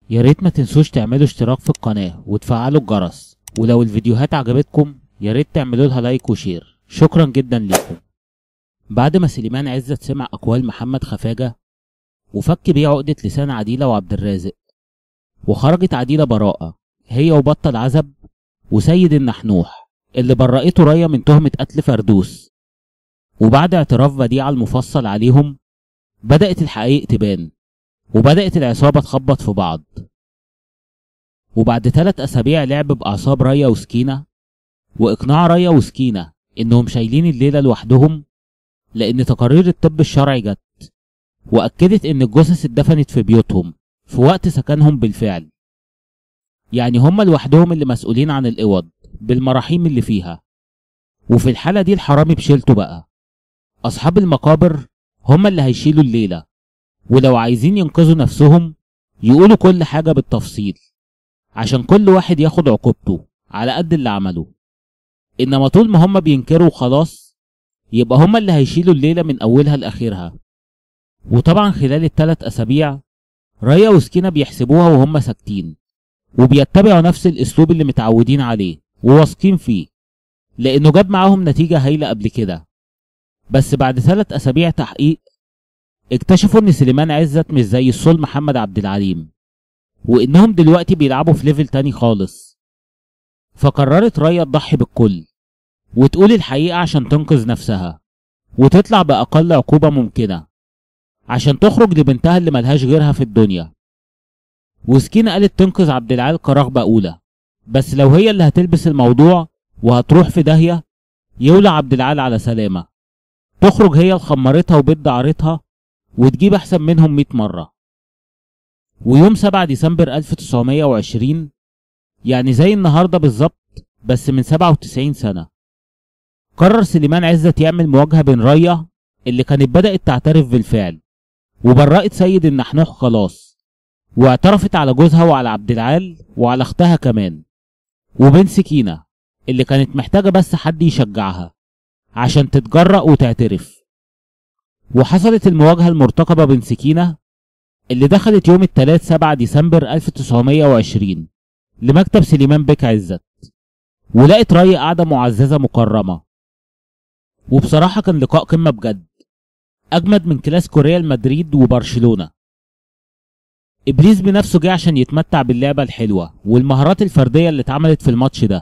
يا ريت ما تنسوش تعملوا اشتراك في القناة وتفعلوا الجرس، ولو الفيديوهات عجبتكم يا ريت تعملوا لها لايك وشير. شكرا جدا لكم. بعد ما سليمان عزت سمع أقوال محمد خفاجة وفك بيه عقدة لسان عديلة وعبد الرازق، وخرجت عديلة براءة هي وبطل عزب وسيد النحنوح اللي برأته ريا من تهمة قتل فردوس. وبعد اعتراف بديعة المفصل عليهم بدأت الحقائق تبان، وبدأت العصابة تخبط في بعض. وبعد 3 أسابيع لعب بأعصاب ريا وسكينة وإقناع ريا وسكينة إنهم شايلين الليلة لوحدهم، لأن تقارير الطب الشرعي جت وأكدت إن الجثث اتدفنت في بيوتهم في وقت سكنهم بالفعل، يعني هم لوحدهم اللي مسؤولين عن الأوض بالمراحيم اللي فيها. وفي الحالة دي الحرامي بشيلته بقى، أصحاب المقابر هم اللي هيشيلوا الليلة، ولو عايزين ينقذوا نفسهم يقولوا كل حاجة بالتفصيل عشان كل واحد ياخد عقوبته على قد اللي عمله. إنما طول ما هم بينكروا خلاص يبقى هم اللي هيشيلوا الليلة من أولها لآخرها. وطبعا خلال ال3 أسابيع ريا وسكينة بيحسبوها وهم ساكتين، وبيتبعوا نفس الأسلوب اللي متعودين عليه وواثقين فيه، لأنه جاب معاهم نتيجة هايلة قبل كده. بس بعد 3 أسابيع تحقيق اكتشفوا إن سليمان عزت مش زي الصول محمد عبد العليم، وإنهم دلوقتي بيلعبوا في ليفل تاني خالص. فقررت ريا تضحي بالكل وتقول الحقيقة عشان تنقذ نفسها وتطلع بأقل عقوبة ممكنة عشان تخرج لبنتها اللي ملهاش غيرها في الدنيا. وسكينة قالت تنقذ عبد العال كرغبة أولى، بس لو هي اللي هتلبس الموضوع وهتروح في داهية يولع عبد العال على سلامة، تخرج هي لخمرتها وبيت دعرتها وتجيب أحسن منهم 100 مرة. ويوم 7 ديسمبر 1920 يعني زي النهاردة بالظبط بس من 97 سنة، قرر سليمان عزت يعمل مواجهة بين ريا اللي كانت بدأت تعترف بالفعل وبرأت سيد النحنوح خلاص، واعترفت على جوزها وعلى عبد العال وعلى اختها كمان، وبين سكينة اللي كانت محتاجة بس حد يشجعها عشان تتجرأ وتعترف. وحصلت المواجهة المرتقبة بين سكينة اللي دخلت يوم الثلاث 7 ديسمبر 1920 لمكتب سليمان بيك عزت، ولقت ريا قاعدة معززة مكرمة. وبصراحة كان لقاء قمة بجد، أجمد من كلاسيكو ريال مدريد وبرشلونة. إبليس بنفسه جه عشان يتمتع باللعبة الحلوة والمهارات الفردية اللي اتعملت في الماتش ده.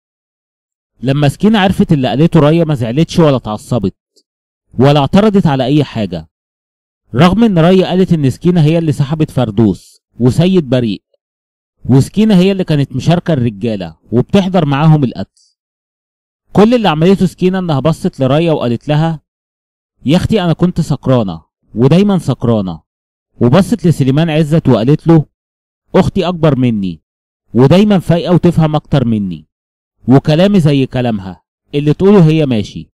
لما سكينة عرفت اللي قالته ريا ما زعلتش ولا اتعصبت ولا اعترضت على أي حاجة، رغم إن ريا قالت إن سكينة هي اللي سحبت فردوس وسيد بريء، وسكينة هي اللي كانت مشاركة الرجالة وبتحضر معاهم القتل. كل اللي عملته سكينة إنها بصت لريا وقالت لها يا أختي أنا كنت سكرانة ودايما سكرانة، وبصت لسليمان عزت وقالت له أختي أكبر مني ودايما فايقة وتفهم أكتر مني، وكلامي زي كلامها اللي تقوله هي ماشي.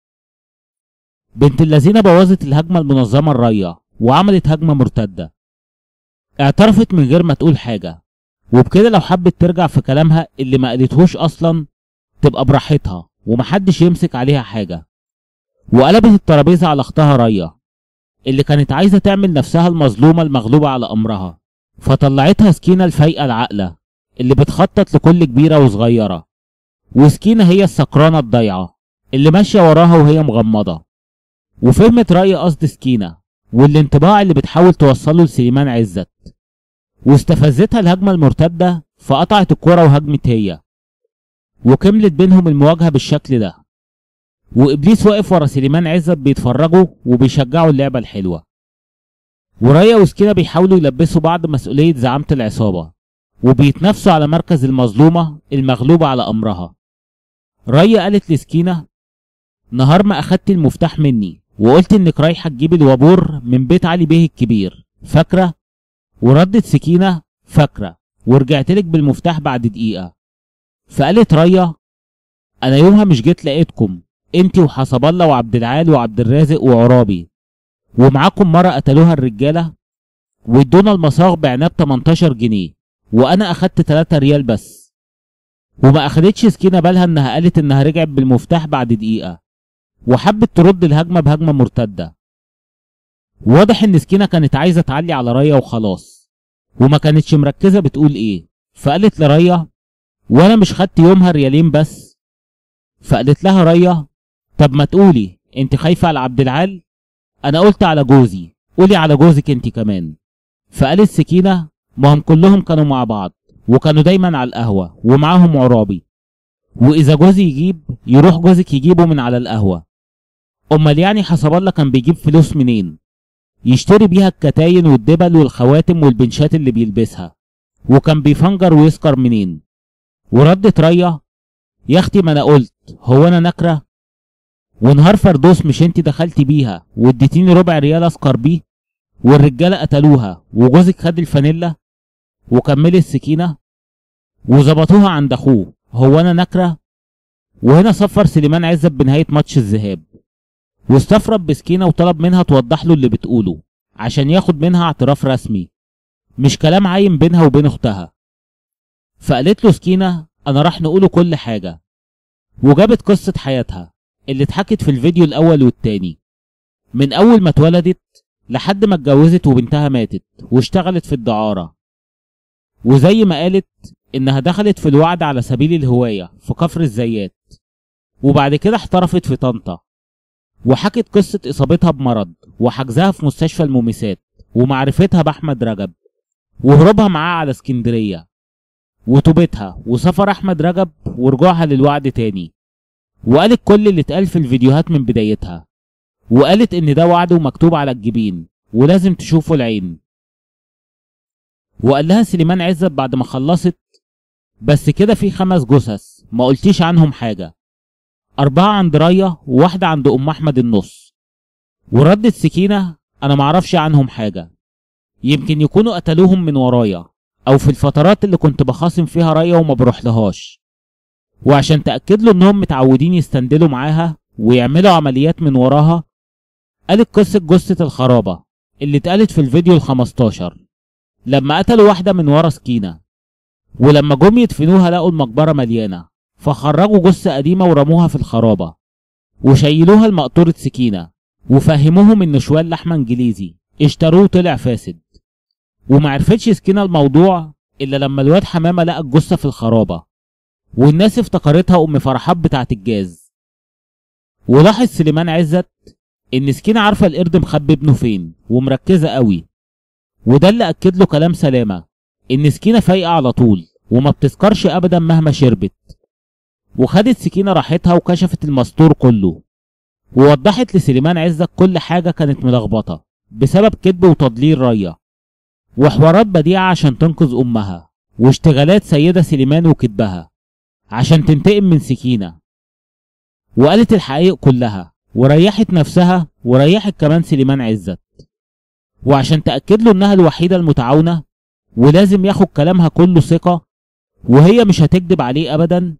بنت اللذينة بوظت الهجمة المنظمة الريا وعملت هجمة مرتدة، اعترفت من غير ما تقول حاجة، وبكده لو حبت ترجع في كلامها اللي ما قالتهوش أصلا تبقى براحتها ومحدش يمسك عليها حاجة. وقلبت الترابيزة على اختها ريا اللي كانت عايزة تعمل نفسها المظلومة المغلوبة على أمرها، فطلعتها سكينة الفايقة العاقلة اللي بتخطط لكل كبيرة وصغيرة، وسكينة هي السكرانة الضايعة اللي ماشية وراها وهي مغمضة. وفهمت ريا قصد سكينة والانطباع اللي بتحاول توصله لسليمان عزت، واستفزتها الهجمة المرتدة فقطعت الكرة وهجمت هي، وكملت بينهم المواجهة بالشكل ده. وإبليس واقف ورا سليمان عزت بيتفرجوا وبيشجعوا اللعبة الحلوة، وريا وسكينة بيحاولوا يلبسوا بعض مسؤولية زعامة العصابة وبيتنافسوا على مركز المظلومة المغلوبة على أمرها. ريا قالت لسكينة نهار ما أخدت المفتاح مني وقلت إنك رايحة تجيب الوابور من بيت علي بيه الكبير، فاكرة؟ وردت سكينة فاكرة، ورجعتلك بالمفتاح بعد دقيقة. فقالت ريا أنا يومها مش جيت لقيتكم انتي وحسب الله وعبد العال وعبد الرازق وعرابي، ومعاكم مرة قتلوها الرجالة وادونا المصاغ بعناب 18 جنيه وانا اخدت 3 ريال بس. وما اخدتش سكينة بالها انها قالت انها رجعت بالمفتاح بعد دقيقة وحبت ترد الهجمة بهجمة مرتدة. واضح ان سكينة كانت عايزة تعلي على ريا وخلاص، وما كانتش مركزة بتقول ايه، فقالت لريا: وانا مش خدت يومها ريالين بس؟ فقالت لها ريا: طب ما تقولي انت خايفة على عبد العال؟ انا قلت على جوزي، قولي على جوزك انت كمان. فقالت سكينة: ما هم كلهم كانوا مع بعض وكانوا دايما على القهوة ومعاهم عرابي، واذا جوزي يجيب يروح جوزك يجيبه من على القهوة. امال يعني حسب الله كان بيجيب فلوس منين يشتري بيها الكتاين والدبل والخواتم والبنشات اللي بيلبسها؟ وكان بيفنجر ويسكر منين؟ وردت ريا: يا اختي ما انا قلت، هو انا نكره؟ ونهار فردوس مش انت دخلتي بيها واديتيني ربع ريال اسكر بيه والرجاله قتلوها وجوزك خد الفانيلا؟ وكملت سكينه: وظبطوها عند اخوه، هو انا نكره؟ وهنا صفر سليمان عزت بنهايه ماتش الذهاب، واستفرد بسكينه وطلب منها توضح له اللي بتقوله عشان ياخد منها اعتراف رسمي، مش كلام عايم بينها وبين اختها. فقالت له سكينه: انا راح نقوله كل حاجه، وجابت قصه حياتها اللي اتحكت في الفيديو الاول والتاني، من اول ما اتولدت لحد ما اتجوزت وبنتها ماتت واشتغلت في الدعاره، وزي ما قالت انها دخلت في الوعد على سبيل الهوايه في كفر الزيات، وبعد كده احترفت في طنطا، وحكت قصه اصابتها بمرض وحجزها في مستشفى المومسات ومعرفتها باحمد رجب وهروبها معاه على اسكندريه وتوبتها وسفر احمد رجب ورجوعها للوعد تاني، وقالت كل اللي اتقال في الفيديوهات من بدايتها، وقالت ان ده وعد ومكتوب على الجبين ولازم تشوفه العين. وقال لها سليمان عزت بعد ما خلصت: بس كده في 5 جثث ما قلتيش عنهم حاجه، 4 عند ريا وواحده عند ام احمد النص. وردت سكينه: انا معرفش عنهم حاجه، يمكن يكونوا قتلوهم من ورايا او في الفترات اللي كنت بخاصم فيها ريا وما بروح لهاش. وعشان تأكد له انهم متعودين يستندلوا معاها ويعملوا عمليات من وراها، قالت قصة جثة الخرابة اللي اتقالت في الفيديو ال15 لما قتلوا واحدة من ورا سكينة، ولما جم يدفنوها لقوا المقبرة مليانة، فخرجوا جثة قديمة ورموها في الخرابة وشيلوها لمقطورة سكينة، وفهموهم ان شوال لحمة انجليزي اشتروه طلع فاسد. ومعرفتش سكينة الموضوع الا لما الواد حمامة لقى الجثة في الخرابة، والناس افتكرتها ام فرحات بتاعت الجاز. ولاحظ سليمان عزت ان سكينة عارفة القرد مخبي ابنه فين ومركزة قوي، وده اللي اكد له كلام سلامة ان سكينة فايقة على طول وما بتسكرش ابدا مهما شربت. وخدت سكينة راحتها وكشفت المستور كله، ووضحت لسليمان عزت كل حاجة كانت ملخبطة بسبب كذب وتضليل ريا، وحوارات بديعة عشان تنقذ امها، واشتغالات سيدة سليمان وكذبها عشان تنتقم من سكينة. وقالت الحقائق كلها وريحت نفسها وريحت كمان سليمان عزت، وعشان تأكد له انها الوحيدة المتعاونة ولازم ياخد كلامها كله ثقة وهي مش هتكذب عليه ابدا.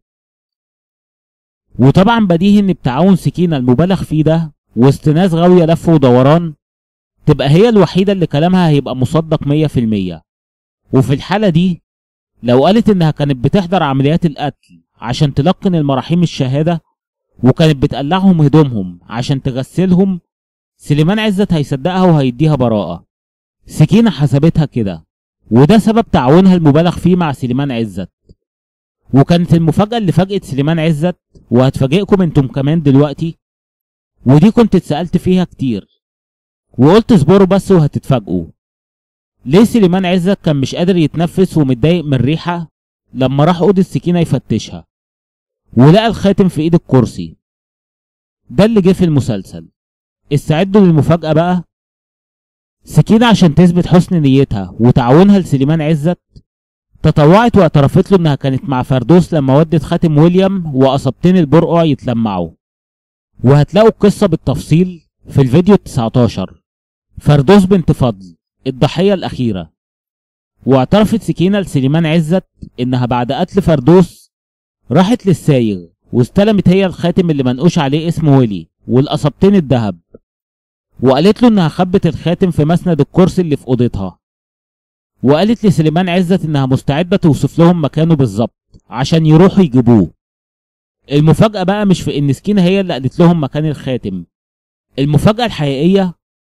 وطبعا بديهي ان بتعاون سكينة المبالغ فيه ده وسط ناس غاوية لف ودوران تبقى هي الوحيدة اللي كلامها هيبقى مصدق 100%. وفي الحالة دي لو قالت انها كانت بتحضر عمليات القتل عشان تلقن المراحيم الشهادة وكانت بتقلعهم هدومهم عشان تغسلهم، سليمان عزت هيصدقها وهيديها براءة. سكينة حسبتها كده، وده سبب تعاونها المبالغ فيه مع سليمان عزت. وكانت المفاجأة اللي فاجأت سليمان عزت وهتفاجئكم انتم كمان دلوقتي، ودي كنت اتسألت فيها كتير وقلت اصبروا بس وهتتفاجئوا. ليه سليمان عزت كان مش قادر يتنفس ومتضايق من الريحة لما راح أوضة سكينة يفتشها ولقى الخاتم في ايد الكرسي؟ ده اللي جه في المسلسل. استعدوا للمفاجأة بقى. سكينة عشان تثبت حسن نيتها وتعاونها لسليمان عزت تطوعت واعترفت له انها كانت مع فردوس لما ودت خاتم ويليام وقصبتين البرقع يتلمعوا، وهتلاقوا القصة بالتفصيل في الفيديو ال19. فردوس بنت فضل الضحية الأخيرة. واعترفت سكينة لسليمان عزت انها بعد قتل فردوس راحت للسايغ واستلمت هي الخاتم اللي منقوش عليه اسم ويلي والقصبتين الذهب، وقالت له انها خبت الخاتم في مسند الكرسي اللي في اوضتها. وقالت لسليمان عزت انها مستعدة توصف لهم مكانه بالظبط عشان يروحوا يجيبوه. المفاجأة بقى مش في ان سكينة هي اللي قالت لهم مكان الخاتم، المفاجأة الحقيقية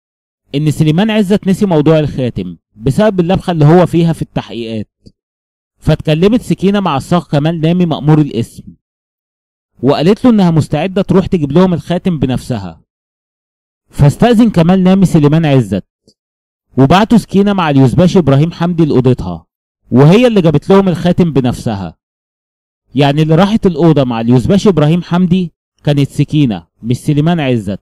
إن سليمان عزت نسي موضوع الخاتم بسبب اللبخة اللي هو فيها في التحقيقات، فاتكلمت سكينة مع الصاغ كمال نامي مأمور الاسم وقالت له إنها مستعدة تروح تجيب لهم الخاتم بنفسها. فاستأذن كمال نامي سليمان عزت وبعتوا سكينة مع اليوزباشي إبراهيم حمدي لأوضتها، وهي اللي جابت لهم الخاتم بنفسها. يعني اللي راحت الأوضة مع اليوزباشي إبراهيم حمدي كانت سكينة مش سليمان عزت.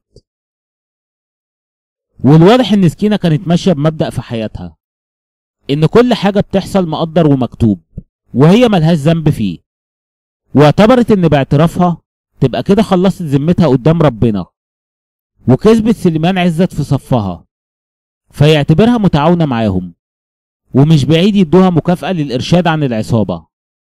والواضح إن سكينة كانت ماشية بمبدأ في حياتها إن كل حاجة بتحصل مقدر ومكتوب وهي ملهاش ذنب فيه، واعتبرت إن باعترافها تبقى كده خلصت ذمتها قدام ربنا وكسبت سليمان عزت في صفها، فيعتبرها متعاونة معاهم ومش بعيد يدوها مكافأة للإرشاد عن العصابة.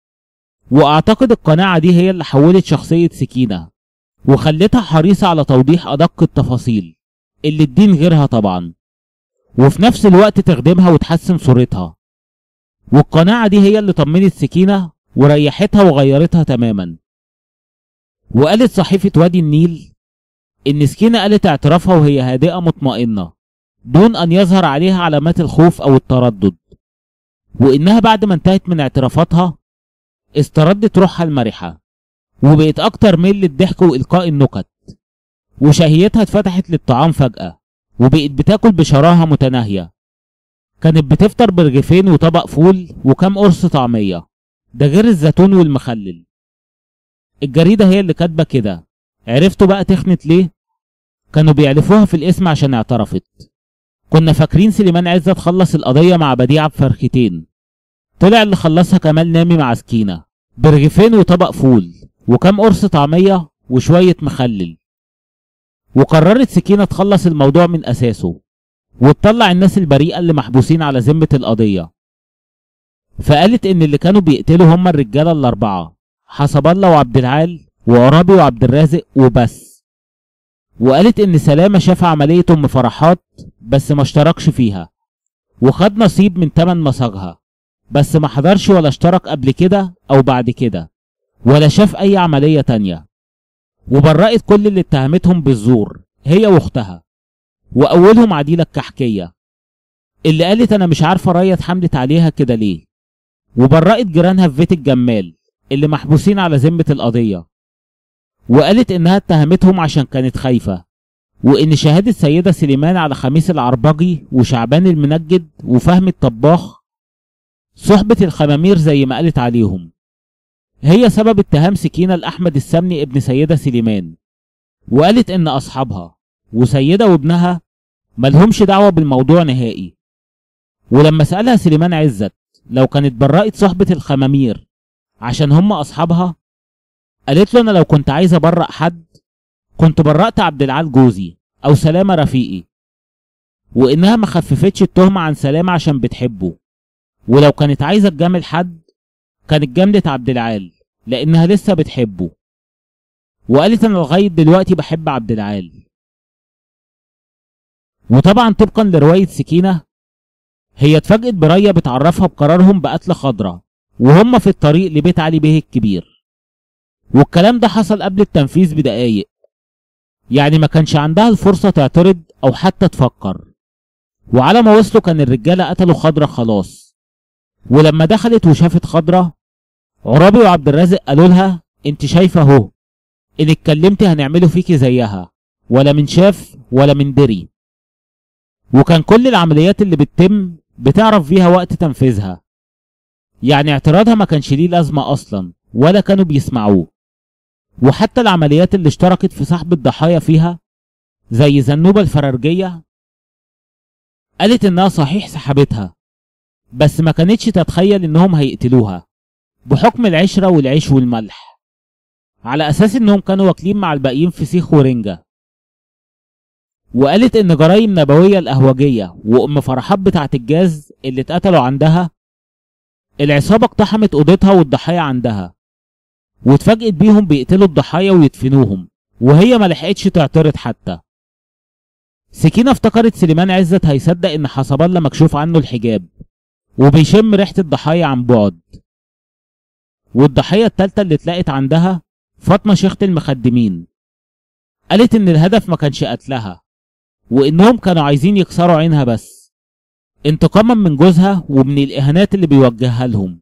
وأعتقد القناعة دي هي اللي حولت شخصية سكينة وخلتها حريصة على توضيح أدق التفاصيل اللي الدين غيرها طبعا، وفي نفس الوقت تخدمها وتحسن صورتها. والقناعة دي هي اللي طمنت سكينة وريحتها وغيرتها تماما. وقالت صحيفة وادي النيل إن سكينة قالت اعترافها وهي هادئة مطمئنة دون أن يظهر عليها علامات الخوف أو التردد، وإنها بعد ما انتهت من اعترافاتها استردت روحها المرحة وبقت أكتر ميل للضحك وإلقاء النكت، وشهيتها اتفتحت للطعام فجأة وبقت بتاكل بشراهة متناهية. كانت بتفطر برغيفين وطبق فول وكام قرص طعمية، ده غير الزيتون والمخلل. الجريدة هي اللي كاتبة كده. عرفتوا بقى تخنت ليه؟ كانوا بيعرفوها في الاسم عشان اعترفت. كنا فاكرين سليمان عزت خلص القضية مع بديعة بفرختين، طلع اللي خلصها كمال نامي مع سكينة برغيفين وطبق فول وكام قرص طعمية وشوية مخلل. وقررت سكينة تخلص الموضوع من أساسه وتطلع الناس البريئة اللي محبوسين على ذمة القضية. فقالت إن اللي كانوا بيقتلوا هم الرجالة الأربعة، حسب الله وعبد العال وعرابي وعبد الرازق وبس. وقالت إن سلامة شاف عملية أم فرحات بس ما اشتركش فيها وخد نصيب من تمن مصاغها، بس ما حضرش ولا اشترك قبل كده أو بعد كده ولا شاف أي عملية تانية. وبرأت كل اللي اتهمتهم بالزور هي واختها، وأولهم عديلة الكحكية اللي قالت أنا مش عارفة ريا اتحملت عليها كده ليه. وبرأت جيرانها في بيت الجمال اللي محبوسين على ذمة القضية، وقالت إنها اتهمتهم عشان كانت خايفة، وإن شهادة سيدة سليمان على خميس العربجي وشعبان المنجد وفهم الطباخ صحبة الخمامير زي ما قالت عليهم هي سبب اتهام سكينة لأحمد السمني ابن سيدة سليمان. وقالت إن أصحابها وسيدة وابنها ملهمش دعوة بالموضوع نهائي. ولما سألها سليمان عزت لو كانت برأت صحبة الخمامير عشان هم أصحابها، قالت له أنا لو كنت عايزة أبرأ حد كنت برأت عبد العال جوزي أو سلامة رفيقي، وإنها ما خففتش التهمة عن سلامة عشان بتحبه، ولو كانت عايزة تجامل حد كانت جاملت عبد العال لأنها لسه بتحبه. وقالت أنا لغاية دلوقتي بحب عبد العال. وطبعا طبقا لرواية سكينة هي اتفاجئت بريا بتعرفها بقرارهم بقتل خضرة وهم في الطريق لبيت علي بيه الكبير، والكلام ده حصل قبل التنفيذ بدقايق، يعني ما كانش عندها الفرصة تعترض أو حتى تفكر. وعلى ما وصلوا كان الرجالة قتلوا خضرة خلاص. ولما دخلت وشافت خضرة، عرابي وعبد الرازق قالوا لها انت شايفة اهو، ان اتكلمتي هنعمله فيكي زيها، ولا من شاف ولا من دري. وكان كل العمليات اللي بتتم بتعرف فيها وقت تنفيذها، يعني اعتراضها ما كانش ليه لازمة اصلا ولا كانوا بيسمعوه. وحتى العمليات اللي اشتركت في سحب الضحايا فيها زي زنوبة الفرارجية قالت انها صحيح سحبتها، بس ما كانتش تتخيل انهم هيقتلوها بحكم العشرة والعيش والملح، على اساس انهم كانوا واكلين مع الباقيين فسيخ ورنجة. وقالت ان جرايم نبوية القهوجية وام فرحات بتاعة الجاز اللي اتقتلوا عندها العصابة اقتحمت اوضتها والضحايا عندها، واتفاجئت بيهم بيقتلوا الضحايا ويدفنوهم وهي ما لحقتش تعترض حتى. سكينة افتكرت سليمان عزت هيصدق ان حسب الله مكشوف عنه الحجاب وبيشم ريحة الضحايا عن بعد. والضحية التالتة اللي اتلقت عندها فاطمة شيخة المخدمين، قالت ان الهدف ما كانش قتلها وإنهم كانوا عايزين يكسروا عينها بس انتقاما من جوزها ومن الإهانات اللي بيوجهها لهم.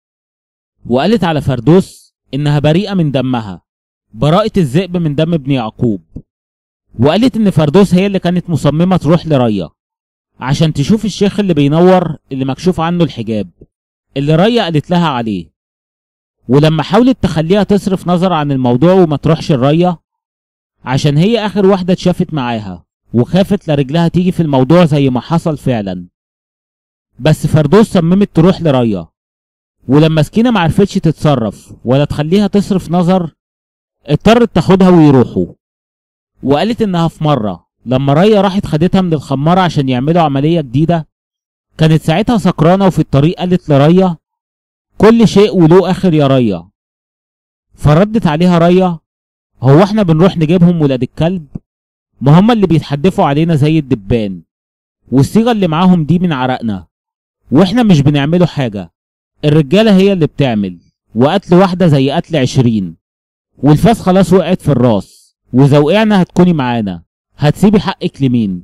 وقالت على فردوس إنها بريئة من دمها، براءة الذئب من دم ابن يعقوب. وقالت إن فردوس هي اللي كانت مصممة تروح لريا عشان تشوف الشيخ اللي بينور اللي مكشوف عنه الحجاب اللي ريا قالت لها عليه. ولما حاولت تخليها تصرف نظر عن الموضوع وما تروحش لريا عشان هي آخر واحدة اتشافت معاها وخافت لرجلها تيجي في الموضوع زي ما حصل فعلا، بس فردوس صممت تروح لريا. ولما سكينة معرفتش تتصرف ولا تخليها تصرف نظر اضطرت تاخدها ويروحوا. وقالت انها في مرة لما ريا راحت خدتها من الخمارة عشان يعملوا عملية جديدة كانت ساعتها سكرانة، وفي الطريق قالت لريا كل شيء وله آخر يا ريا. فردت عليها ريا هو احنا بنروح نجيبهم ولاد الكلب؟ ما هم اللي بيتحدفوا علينا زي الدبان، والصيغة اللي معاهم دي من عرقنا، واحنا مش بنعملوا حاجة، الرجالة هي اللي بتعمل، وقتل واحدة زي قتل 20، والفاس خلاص وقعت في الراس، وإذا وقعنا هتكوني معانا، هتسيبي حقك لمين؟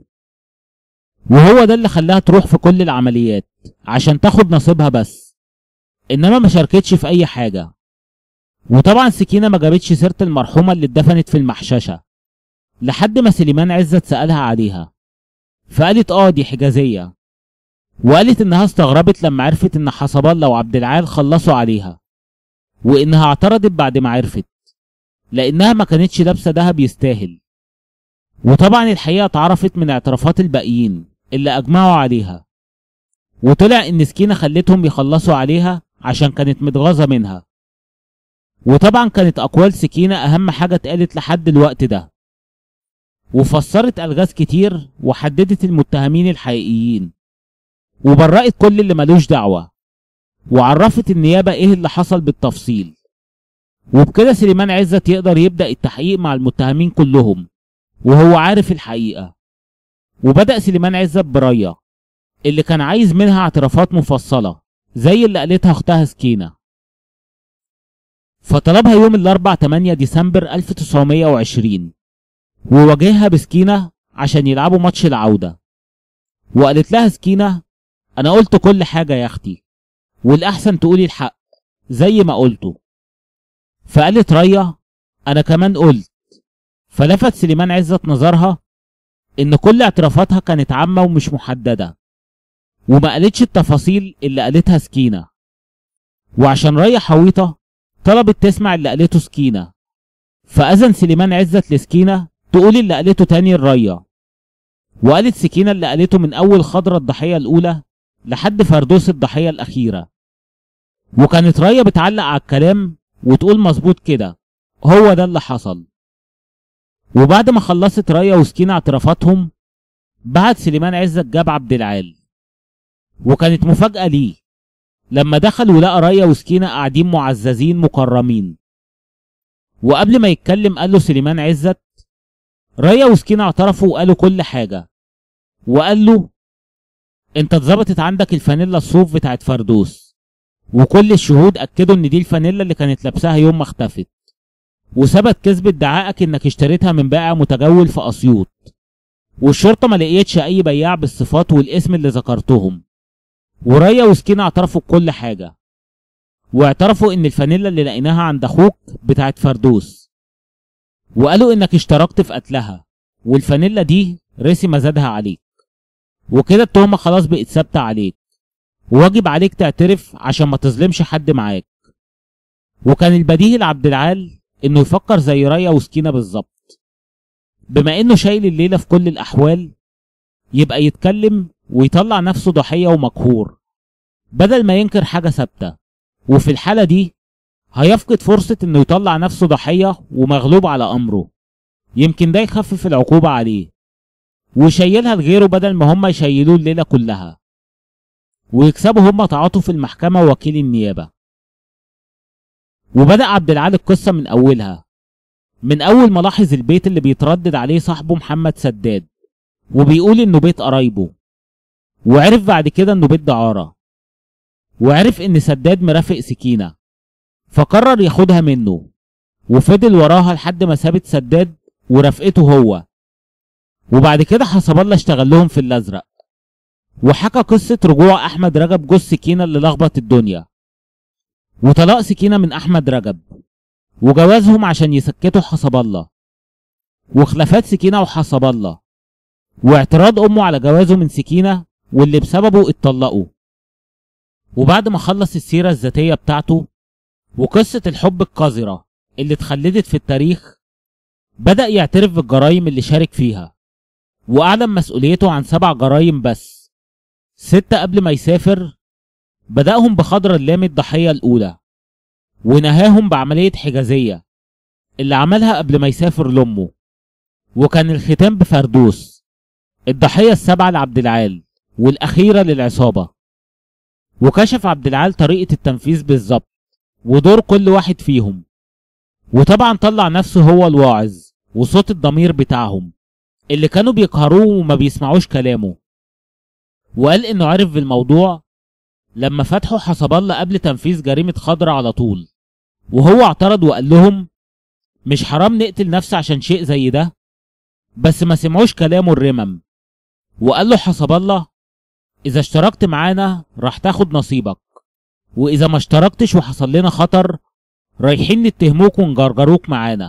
وهو ده اللي خلاها تروح في كل العمليات عشان تاخد نصيبها بس، انما ما شاركتش في اي حاجة. وطبعا سكينة ما جابتش سيرة المرحومة اللي اتدفنت في المحششة لحد ما سليمان عزت سألها عليها، فقالت دي حجازية. وقالت انها استغربت لما عرفت ان حسب الله وعبد العال خلصوا عليها، وانها اعترضت بعد ما عرفت لانها ما كانتش لابسة دهب يستاهل. وطبعا الحقيقة اتعرفت من اعترافات الباقيين اللي اجمعوا عليها، وطلع ان سكينة خلتهم يخلصوا عليها عشان كانت متغاظة منها. وطبعا كانت اقوال سكينة اهم حاجة اتقالت لحد الوقت ده، وفسرت الغاز كتير وحددت المتهمين الحقيقيين وبرأت كل اللي ملوش دعوة، وعرفت النيابة ايه اللي حصل بالتفصيل. وبكده سليمان عزت يقدر يبدأ التحقيق مع المتهمين كلهم وهو عارف الحقيقة. وبدأ سليمان عزت بريا اللي كان عايز منها اعترافات مفصلة زي اللي قالتها اختها سكينة، فطلبها يوم الاربع 8 ديسمبر 1920 وواجهها بسكينة عشان يلعبوا ماتش العودة. وقالت لها سكينة انا قلت كل حاجة يا اختي، والاحسن تقولي الحق زي ما قلته. فقالت ريا انا كمان قلت. فلفت سليمان عزت نظرها ان كل اعترافاتها كانت عامة ومش محددة، وما قالتش التفاصيل اللي قالتها سكينة. وعشان ريا حويطة طلبت تسمع اللي قالته سكينة، فأذن سليمان عزت لسكينة تقول اللي قالته تاني الريا. وقالت سكينة اللي قالته من أول خضرة الضحية الأولى لحد فردوس الضحية الأخيرة. وكانت ريا بتعلق على الكلام وتقول مظبوط كده، هو ده اللي حصل. وبعد ما خلصت ريا وسكينة اعترافاتهم بعد سليمان عزت جاب عبد العال. وكانت مفاجأة ليه لما دخل ولقى ريا وسكينة قاعدين معززين مكرمين. وقبل ما يتكلم قال له سليمان عزت ريا وسكينة اعترفوا وقالوا كل حاجة. وقال له انت اتظبطت عندك الفانيلا الصوف بتاعت فردوس، وكل الشهود اكدوا ان دي الفانيلا اللي كانت لابساها يوم ما اختفت، وثبت كذب ادعائك انك اشتريتها من بائع متجول في اسيوط، والشرطة ما لقيتش اي بياع بالصفات والاسم اللي ذكرتهم. وريا وسكينة اعترفوا بكل حاجة، واعترفوا ان الفانيلا اللي لقيناها عند اخوك بتاعت فردوس، وقالوا انك اشتركت في قتلها، والفانيلا دي رسي مزادها عليك، وكده التهمة خلاص بقت ثابتة عليك، وواجب عليك تعترف عشان ما تظلمش حد معاك. وكان البديهي لعبد العال انه يفكر زي ريا وسكينة بالظبط، بما انه شايل الليلة في كل الاحوال يبقى يتكلم ويطلع نفسه ضحية ومقهور بدل ما ينكر حاجة ثابتة، وفي الحالة دي هيفقد فرصة انه يطلع نفسه ضحية ومغلوب على امره، يمكن ده يخفف العقوبة عليه ويشيلها لغيره بدل ما هم يشيلوه الليلة كلها، ويكسبوا هم تعاطف المحكمة ووكيل النيابة. وبدأ عبد العال القصة من أولها، من أول ما لاحظ البيت اللي بيتردد عليه صاحبه محمد سداد وبيقول إنه بيت قرايبه، وعرف بعد كده إنه بيت دعارة، وعرف إن سداد مرافق سكينة فقرر ياخدها منه، وفضل وراها لحد ما سابت سداد ورفقته هو، وبعد كده حسب الله اشتغل لهم في الازرق، وحكى قصة رجوع احمد رجب جوز سكينة اللي لخبط الدنيا، وطلاق سكينة من احمد رجب، وجوازهم عشان يسكتوا حسب الله، وخلافات سكينة وحسب الله، واعتراض امه على جوازه من سكينة واللي بسببه اتطلقوا. وبعد ما خلص السيرة الذاتية بتاعته وقصة الحب القذرة اللي اتخلدت في التاريخ، بدأ يعترف بالجرائم اللي شارك فيها، وأعلن مسؤوليته عن 7 جرائم بس، 6 قبل ما يسافر، بدأهم بخضر اللامي الضحية الأولى، ونهاهم بعملية حجازية اللي عملها قبل ما يسافر لأمه، وكان الختام بفردوس الضحية السابعة لعبد العال والأخيرة للعصابة. وكشف عبد العال طريقة التنفيذ بالظبط ودور كل واحد فيهم، وطبعا طلع نفسه هو الواعظ وصوت الضمير بتاعهم اللي كانوا بيقهروه وما بيسمعوش كلامه. وقال انه عرف بالموضوع لما فتحوا حسب الله قبل تنفيذ جريمة خضرة على طول، وهو اعترض وقال لهم مش حرام نقتل نفس عشان شيء زي ده، بس ما سمعوش كلامه الرمم، وقال له حسب الله اذا اشتركت معانا راح تاخد نصيبك، واذا ما اشتركتش وحصل لنا خطر رايحين نتهموك ونجرجروك معانا.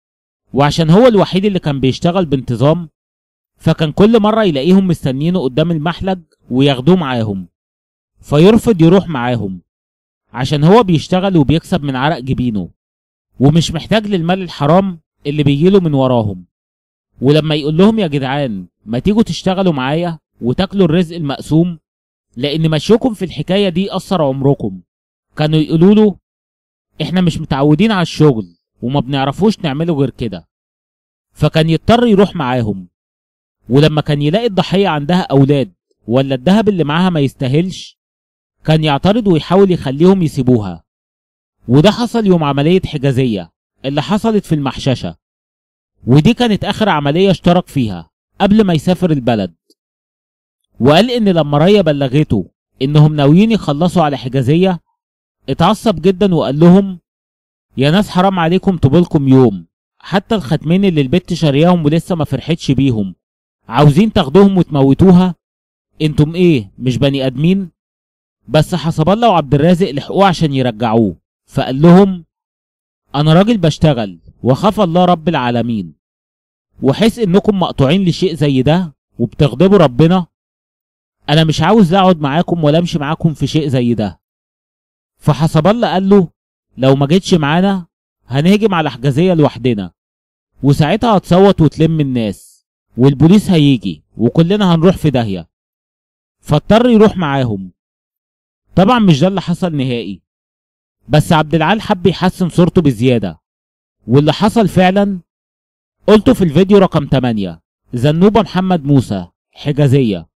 وعشان هو الوحيد اللي كان بيشتغل بانتظام، فكان كل مرة يلاقيهم مستنينه قدام المحلج وياخدوه معاهم، فيرفض يروح معاهم عشان هو بيشتغل وبيكسب من عرق جبينه ومش محتاج للمال الحرام اللي بيجيله من وراهم. ولما يقول لهم يا جدعان ما تيجوا تشتغلوا معايا وتاكلوا الرزق المقسوم لان مشيكم في الحكاية دي أثر عمركم، كانوا يقولوا له احنا مش متعودين على الشغل وما بنعرفوش نعمله غير كده، فكان يضطر يروح معاهم. ولما كان يلاقي الضحية عندها أولاد ولا الدهب اللي معاها ما يستاهلش، كان يعترض ويحاول يخليهم يسيبوها. وده حصل يوم عملية حجازية اللي حصلت في المحششة، ودي كانت آخر عملية اشترك فيها قبل ما يسافر البلد. وقال إن لما ريا بلغته إنهم ناويين يخلصوا على حجازية اتعصب جدا وقال لهم يا ناس حرام عليكم طولكم يوم، حتى الختمين اللي البت شارياهم ولسه ما فرحتش بيهم عاوزين تاخدوهم وتموتوها؟ انتم ايه مش بني ادمين؟ بس حسب الله وعبد الرازق لحقوه عشان يرجعوه، فقال لهم انا راجل بشتغل وخاف الله رب العالمين، وحس انكم مقطوعين لشيء زي ده وبتغضبوا ربنا، انا مش عاوز لا اقعد معاكم ولا امشي معاكم في شيء زي ده. فحسب الله قال له لو ما جيتش معانا هنهجم على حجازية لوحدنا، وساعتها هتصوت وتلم الناس والبوليس هيجي وكلنا هنروح في داهية. فاضطر يروح معاهم. طبعا مش ده اللي حصل نهائي، بس عبد العال حب يحسن صورته بزيادة، واللي حصل فعلا قلته في الفيديو رقم 8 زنوبة محمد موسى حجازية.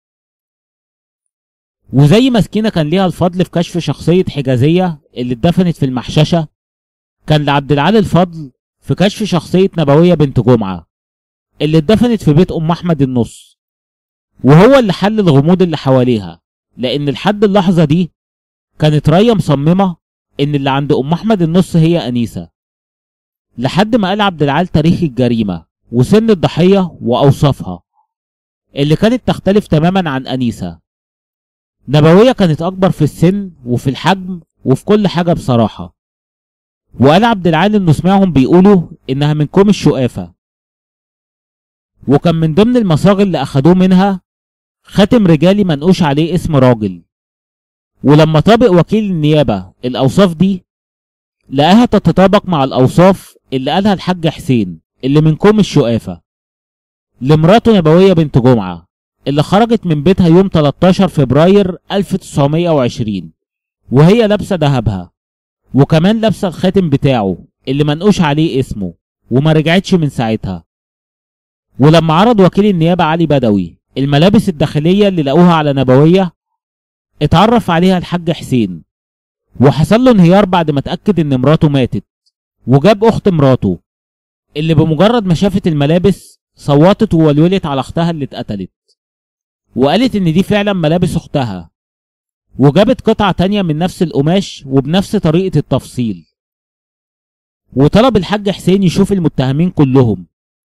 وزي ما سكينة كان ليها الفضل في كشف شخصية حجازية اللي اتدفنت في المحششة، كان لعبد العال الفضل في كشف شخصية نبوية بنت جمعة اللي اتدفنت في بيت ام احمد النص، وهو اللي حل الغموض اللي حواليها، لان لحد اللحظة دي كانت ريا مصممة ان اللي عند ام احمد النص هي انيسة، لحد ما قال عبد العال تاريخ الجريمة وسن الضحية واوصافها اللي كانت تختلف تماما عن انيسة. نبوية كانت اكبر في السن وفي الحجم وفي كل حاجة بصراحة. وقال عبد العال انه سمعهم بيقولوا انها من كوم الشقافة، وكان من ضمن المصاغ اللي اخدوه منها خاتم رجالي منقوش عليه اسم راجل. ولما طابق وكيل النيابة الاوصاف دي لقاها تتطابق مع الاوصاف اللي قالها الحاج حسين اللي من كوم الشقافة لمراته نبوية بنت جمعة اللي خرجت من بيتها يوم 13 فبراير 1920 وهي لابسة دهبها، وكمان لابسة الخاتم بتاعه اللي منقوش عليه اسمه، وما رجعتش من ساعتها. ولما عرض وكيل النيابة علي بدوي الملابس الداخلية اللي لقوها على نبوية، اتعرف عليها الحاج حسين وحصل له انهيار بعد ما اتأكد ان مراته ماتت، وجاب اخت مراته اللي بمجرد ما شافت الملابس صوتت وولولت على اختها اللي اتقتلت، وقالت ان دي فعلا ملابس اختها، وجابت قطعة تانية من نفس القماش وبنفس طريقة التفصيل. وطلب الحاج حسين يشوف المتهمين كلهم،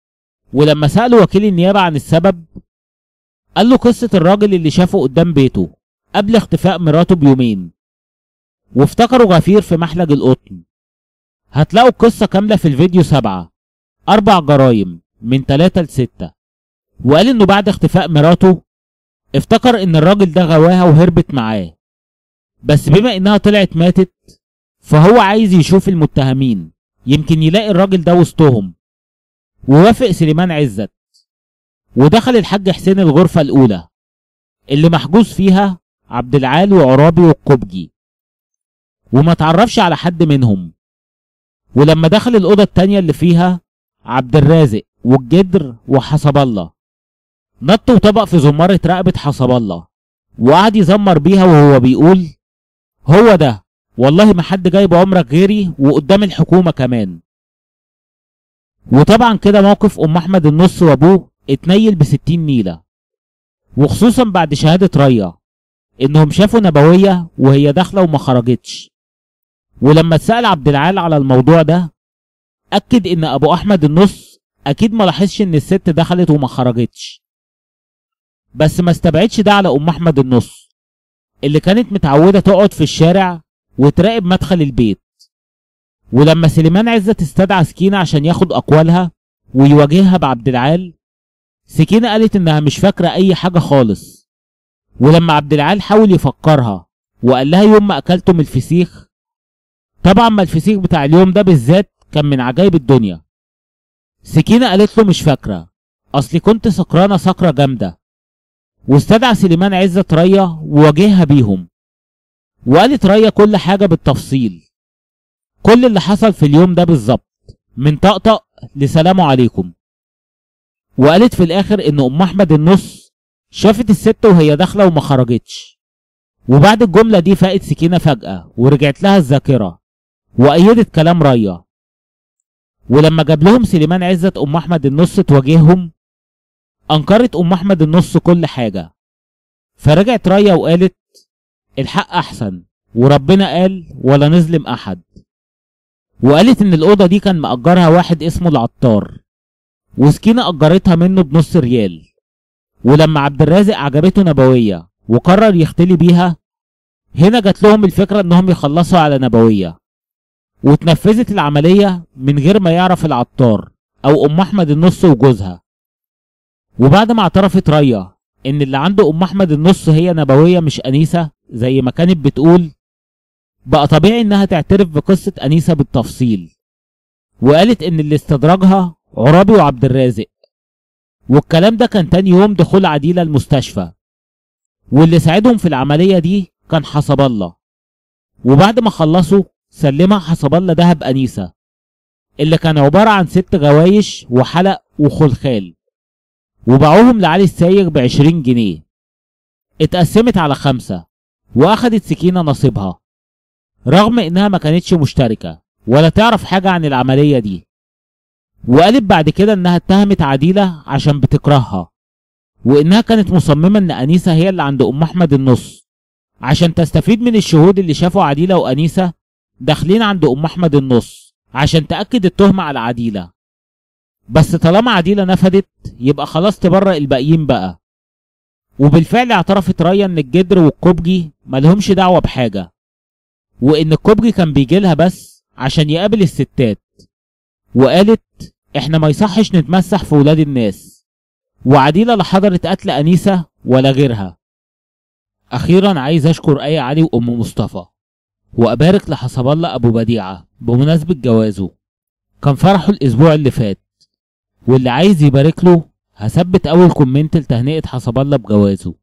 ولما سأله وكيل النيابة عن السبب قال له قصة الراجل اللي شافه قدام بيته قبل اختفاء مراته بيومين، وافتكروا غفير في محلج القطن. هتلاقوا القصة كاملة في الفيديو 7 4 جرايم من 3 ل6. وقال انه بعد اختفاء مراته افتكر ان الراجل ده غواها وهربت معاه، بس بما انها طلعت ماتت فهو عايز يشوف المتهمين يمكن يلاقي الراجل ده وسطهم. ووافق سليمان عزت ودخل الحاج حسين الغرفة الأولى اللي محجوز فيها عبد العال وعرابي والقبجي، وما تعرفش على حد منهم. ولما دخل الأوضة التانية اللي فيها عبد الرازق والجدر وحسب الله، نط وطبق في زمارة رقبة حسب الله وقعد يزمر بيها وهو بيقول: هو ده والله ما حد جايب عمرك غيري وقدام الحكومة كمان. وطبعا كده موقف أم أحمد النص وأبوه اتنيل ب60 نيلة، وخصوصا بعد شهادة ريا إنهم شافوا نبوية وهي داخلة وما خرجتش. ولما اتسأل عبد العال على الموضوع ده أكد إن أبو أحمد النص أكيد ما لاحظش إن الست دخلت وما خرجتش، بس ما استبعدش ده على أم أحمد النص اللي كانت متعودة تقعد في الشارع وتراقب مدخل البيت. ولما سليمان عزت استدعى سكينة عشان ياخد أقوالها ويواجهها بعبد العال، سكينة قالت إنها مش فاكرة أي حاجة خالص. ولما عبد العال حاول يفكرها وقال لها يوم ما أكلتم الفسيخ، طبعا ما الفسيخ بتاع اليوم ده بالذات كان من عجائب الدنيا، سكينة قالت له مش فاكرة أصلي كنت سكرانة سكرة جامدة. واستدعى سليمان عزت ريا وواجهها بيهم، وقالت ريا كل حاجة بالتفصيل، كل اللي حصل في اليوم ده بالظبط من طقطق لسلام عليكم. وقالت في الآخر إن أم أحمد النص شافت الست وهي داخلة وما خرجتش. وبعد الجملة دي فاقت سكينة فجأة ورجعت لها الذاكرة وأيدت كلام ريا. ولما جاب لهم سليمان عزت أم أحمد النص تواجههم، أنكرت أم أحمد النص كل حاجة. فرجعت ريا وقالت: الحق أحسن وربنا قال ولا نظلم أحد. وقالت إن الأوضة دي كان مأجرها واحد اسمه العطار، وسكينة أجرتها منه ب0.5 ريال. ولما عبد الرازق عجبته نبوية وقرر يختلي بيها، هنا جات لهم الفكرة إنهم يخلصوا على نبوية، واتنفذت العملية من غير ما يعرف العطار أو أم أحمد النص وجوزها. وبعد ما اعترفت ريا إن اللي عنده أم أحمد النص هي نبوية مش أنيسة زي ما كانت بتقول، بقى طبيعي إنها تعترف بقصة أنيسة بالتفصيل. وقالت إن اللي استدرجها عرابي وعبد الرازق، والكلام ده كان تاني يوم دخول عديلة المستشفى، واللي ساعدهم في العملية دي كان حسب الله. وبعد ما خلصوا سلمها حسب الله دهب أنيسة اللي كان عبارة عن 6 غوايش وحلق وخلخال، وباعوهم لعلي السايغ ب20 جنيه. اتقسمت على 5 واخدت سكينة نصيبها، رغم انها ما كانتش مشتركة ولا تعرف حاجة عن العملية دي. وقالت بعد كده انها اتهمت عديلة عشان بتكرهها، وانها كانت مصممة ان انيسة هي اللي عند ام احمد النص عشان تستفيد من الشهود اللي شافوا عديلة وانيسة داخلين عند ام احمد النص عشان تأكد التهمة على عديلة. بس طالما عديلة نفدت يبقى خلاص تبرأ الباقيين بقى. وبالفعل اعترفت ريا ان الجدر والقبجي مالهمش دعوة بحاجة، وان القبجي كان بيجيلها بس عشان يقابل الستات. وقالت احنا ما يصحش نتمسح في ولاد الناس، وعديلة لا حضرت قتل أنيسة ولا غيرها. أخيرا عايز أشكر آية علي وأم مصطفى، وأبارك لحسب الله أبو بديعة بمناسبة جوازه، كان فرحه الأسبوع اللي فات، واللي عايز يبارك له هثبت أول كومنت لتهنئة حسب الله بجوازه.